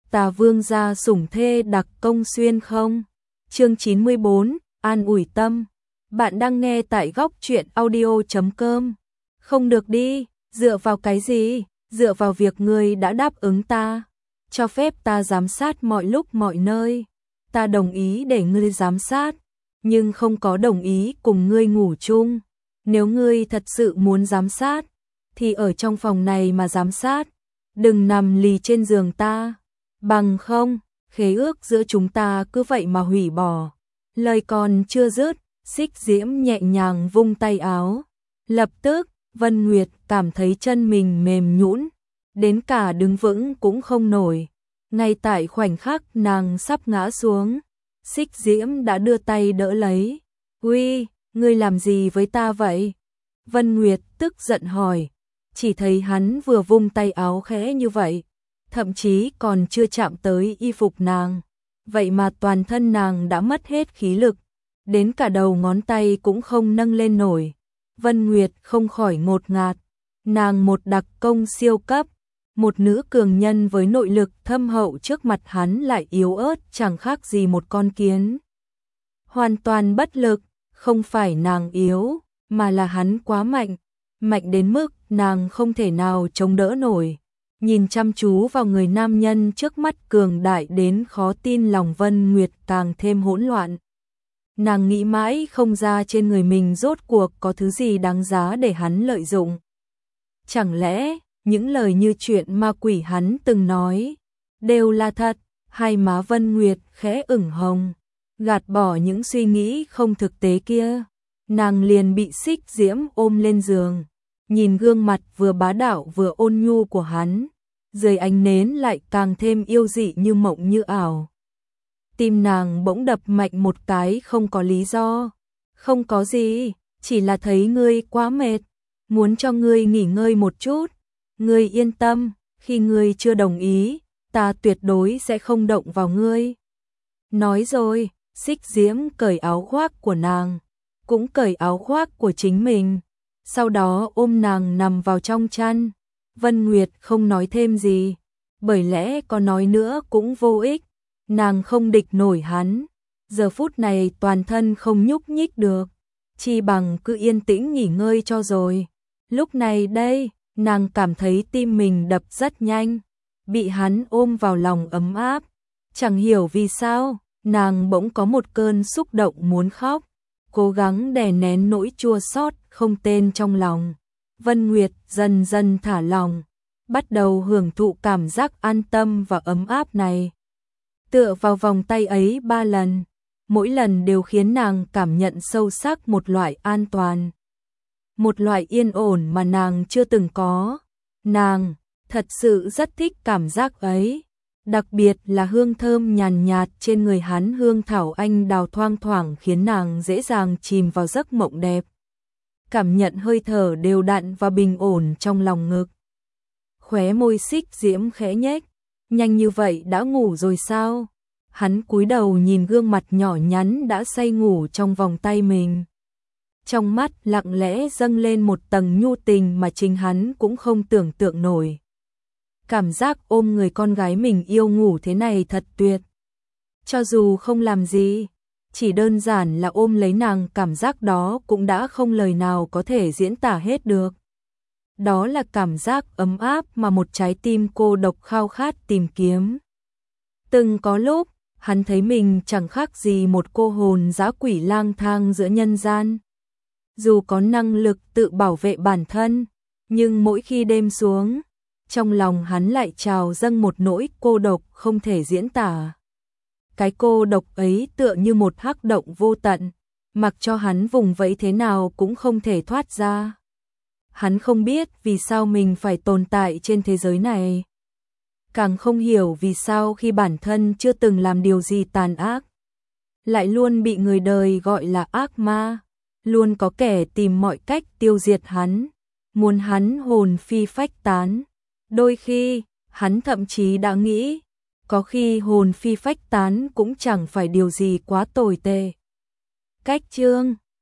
ta vương gia sủng thê đặc công xuyên không? Chương 94, an ủi tâm. Bạn đang nghe tại góc truyện audio.com. Không được đi, dựa vào cái gì? Dựa vào việc ngươi đã đáp ứng ta, cho phép ta giám sát mọi lúc mọi nơi. Ta đồng ý để ngươi giám sát, nhưng không có đồng ý cùng ngươi ngủ chung. Nếu ngươi thật sự muốn giám sát, thì ở trong phòng này mà giám sát, đừng nằm lì trên giường ta. Bằng không, khế ước giữa chúng ta cứ vậy mà hủy bỏ. Lời còn chưa dứt, Xích Diễm nhẹ nhàng vung tay áo. Lập tức, Vân Nguyệt cảm thấy chân mình mềm nhũn, đến cả đứng vững cũng không nổi. Ngay tại khoảnh khắc nàng sắp ngã xuống, Xích Diễm đã đưa tay đỡ lấy. "Uy, ngươi làm gì với ta vậy?" Vân Nguyệt tức giận hỏi. Chỉ thấy hắn vừa vung tay áo khẽ như vậy, thậm chí còn chưa chạm tới y phục nàng, vậy mà toàn thân nàng đã mất hết khí lực, đến cả đầu ngón tay cũng không nâng lên nổi. Vân Nguyệt không khỏi ngột ngạt, nàng một đặc công siêu cấp, một nữ cường nhân với nội lực thâm hậu trước mặt hắn lại yếu ớt chẳng khác gì một con kiến. Hoàn toàn bất lực, không phải nàng yếu, mà là hắn quá mạnh, mạnh đến mức nàng không thể nào chống đỡ nổi. Nhìn chăm chú vào người nam nhân trước mắt cường đại đến khó tin, lòng Vân Nguyệt càng thêm hỗn loạn. Nàng nghĩ mãi không ra trên người mình rốt cuộc có thứ gì đáng giá để hắn lợi dụng. Chẳng lẽ những lời như chuyện ma quỷ hắn từng nói đều là thật? Hai má Vân Nguyệt khẽ ửng hồng, gạt bỏ những suy nghĩ không thực tế kia. Nàng liền bị Xích Diễm ôm lên giường, nhìn gương mặt vừa bá đạo vừa ôn nhu của hắn, dưới ánh nến lại càng thêm yêu dị như mộng như ảo. Tim nàng bỗng đập mạnh một cái không có lý do. "Không có gì, chỉ là thấy ngươi quá mệt, muốn cho ngươi nghỉ ngơi một chút. Ngươi yên tâm, khi ngươi chưa đồng ý, ta tuyệt đối sẽ không động vào ngươi." Nói rồi, Xích Diễm cởi áo khoác của nàng, cũng cởi áo khoác của chính mình, sau đó ôm nàng nằm vào trong chăn. Vân Nguyệt không nói thêm gì, bởi lẽ có nói nữa cũng vô ích, nàng không địch nổi hắn, giờ phút này toàn thân không nhúc nhích được, chi bằng cứ yên tĩnh nghỉ ngơi cho rồi. Lúc này đây, nàng cảm thấy tim mình đập rất nhanh, bị hắn ôm vào lòng ấm áp, chẳng hiểu vì sao, nàng bỗng có một cơn xúc động muốn khóc, cố gắng đè nén nỗi chua xót không tên trong lòng. Vân Nguyệt dần dần thả lòng, bắt đầu hưởng thụ cảm giác an tâm và ấm áp này. Tựa vào vòng tay ấy 3 lần, mỗi lần đều khiến nàng cảm nhận sâu sắc một loại an toàn, một loại yên ổn mà nàng chưa từng có. Nàng thật sự rất thích cảm giác ấy, đặc biệt là hương thơm nhàn nhạt trên người hắn, hương thảo anh đào thoang thoảng khiến nàng dễ dàng chìm vào giấc mộng đẹp. Cảm nhận hơi thở đều đặn và bình ổn trong lòng ngực. Khóe môi Xích Diễm khẽ nhếch, nhanh như vậy đã ngủ rồi sao? Hắn cúi đầu nhìn gương mặt nhỏ nhắn đã say ngủ trong vòng tay mình. Trong mắt lặng lẽ dâng lên một tầng nhu tình mà chính hắn cũng không tưởng tượng nổi. Cảm giác ôm người con gái mình yêu ngủ thế này thật tuyệt. Cho dù không làm gì, chỉ đơn giản là ôm lấy nàng, cảm giác đó cũng đã không lời nào có thể diễn tả hết được. Đó là cảm giác ấm áp mà một trái tim cô độc khao khát tìm kiếm. Từng có lúc, hắn thấy mình chẳng khác gì một cô hồn dã quỷ lang thang giữa nhân gian. Dù có năng lực tự bảo vệ bản thân, nhưng mỗi khi đêm xuống, trong lòng hắn lại trào dâng một nỗi cô độc không thể diễn tả. Cái cô độc ấy tựa như một hắc động vô tận, mặc cho hắn vùng vẫy thế nào cũng không thể thoát ra. Hắn không biết vì sao mình phải tồn tại trên thế giới này, càng không hiểu vì sao khi bản thân chưa từng làm điều gì tàn ác, lại luôn bị người đời gọi là ác ma, luôn có kẻ tìm mọi cách tiêu diệt hắn, muốn hắn hồn phi phách tán. Đôi khi, hắn thậm chí đã nghĩ, có khi hồn phi phách tán cũng chẳng phải điều gì quá tồi tệ. Cách chương